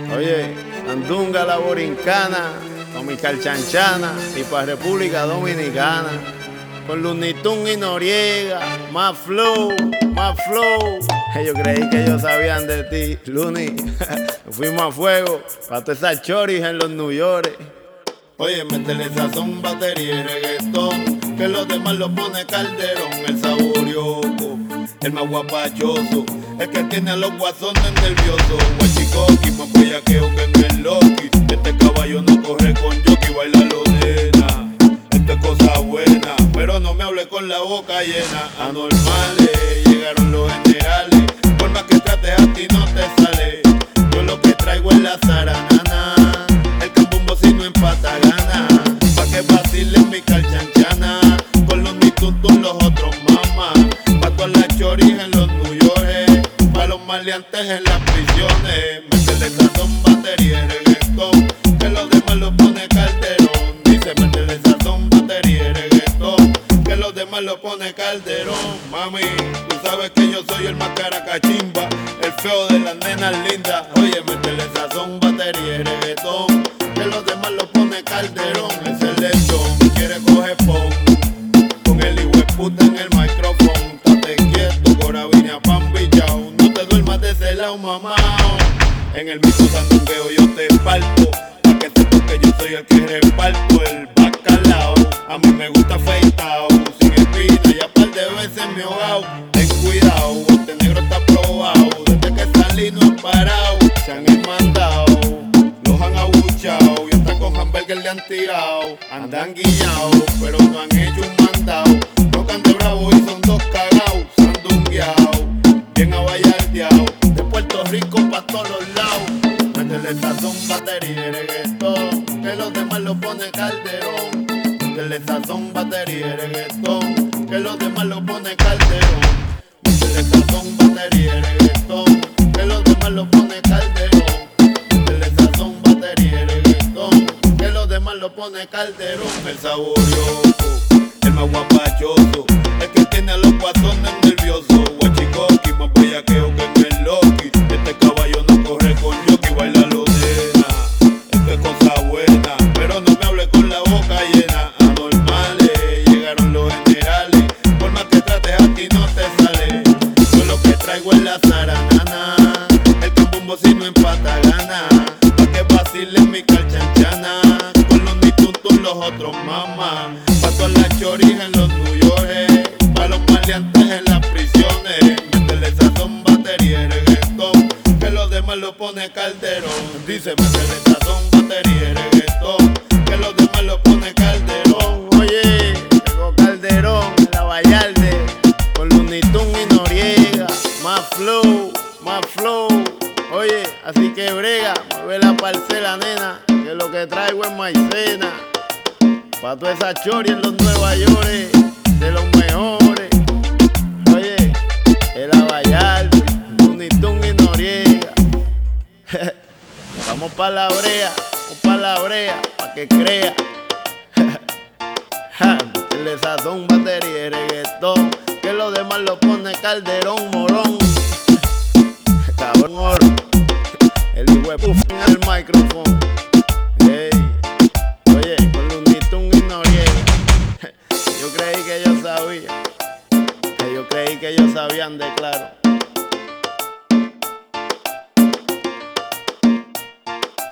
Oye, Andunga la Borincana, Tomical Chanchana y pa' República Dominicana. Con Lunitun y Noriega, más flow, más flow. Yo creí que ellos sabían de ti, Luni. Fuimos a fuego, pa' todas esas choris en los New York. Oye, métele sazón, batería y reggaetón, que los demás lo pone Calderón. El saborioco, el más guapachoso, el que tiene a los guasones nerviosos. Guachicoqui, más bellaqueo que en el Loki. Este caballo no corre con jockey, baila lo nena. Esto es cosa buena, pero no me hable con la boca llena. Anormales, llegaron los generales, por más que trates a ti no te sale. Yo lo que traigo es la zaranana, el cambumbo si no empata gana. Pa' que vacilen mi calchanchana, con los mitutos los otros mamas. Pa' todas las choris en los New York, pa' los maleantes en las prisiones. Métele sazón, batería y reggaetón, que los demás lo pone Calderón. Dice métele sazón, batería y reggaetón, que los demás lo pone Calderón. Mami, tú sabes que yo soy el más caracachimba, el feo de las nenas lindas. Oye, métele sazón, batería y reggaetón, que los demás lo pone Calderón. Es el lechón, quiere coger pon, con el hijueputa en el micrófono. Estate quieto, corabina, pan bichao, no te duermas de ese lado, mamá. En el mismo sandungueo yo te parto, pa' que sepas que yo soy el que reparto el bacalao. A mí me gusta afeitao, sin espina, y a par de veces me he ahogado. Ten cuidado, este negro está probado, desde que salí no he parado. Se han mandado, los han abuchado, y hasta con hamburger le han tirado. Andan guillados, pero no han hecho un mandado. Tocan de bravo y son dos cagados, sandungueados, bien abayardeados, de Puerto Rico pa' todos los lados. Métele sazón, batería y reggaetón, que los demás lo pone Calderón. Métele sazón, batería y reggaetón, que los demás lo pone Calderón. Métele sazón, batería y reggaetón, que los demás lo pone Calderón. Métele sazón, batería y reggaetón, que los demás lo pone Calderón. El saborioco, el más guapachoso, el que tiene a los guasones nerviosos. Guachicoqui, más bellaqueo que en el Loki. Este caballo no corre con jockey, baila lo nena. Esto es cosa buena, pero no me hable con la boca llena. Anormales, llegaron los generales, por más que trates a ti no te sale. Yo lo que traigo es la zaranana, el cambumbo si no empata gana. Pa' que vacilen mi calchanchana, con los mitutos los otros mamas. Pa' todas las choris en los New York, pa' los maleantes en las prisiones. Métele sazón, batería y reggaetón, que los demás lo pone Calderón. Dice métele sazón, batería y reggaetón, que los demás lo pone Calderón. Oye, tengo Calderón en la Vallarde, con Lunitun y Noriega, más flow, más flow. Oye, así que brega, mueve la parcela, nena, que lo que traigo es maicena. Pa' toda esa chori en los Nueva York, de los mejores. Oye, el Vallarde, Lunitun y Noriega. Vamos pa' la brea, pa' que crea. Métele sazón, batería y reggaetón, que los demás lo pone Calderón, morón. Cabrón, el hijueputa en el micrófono.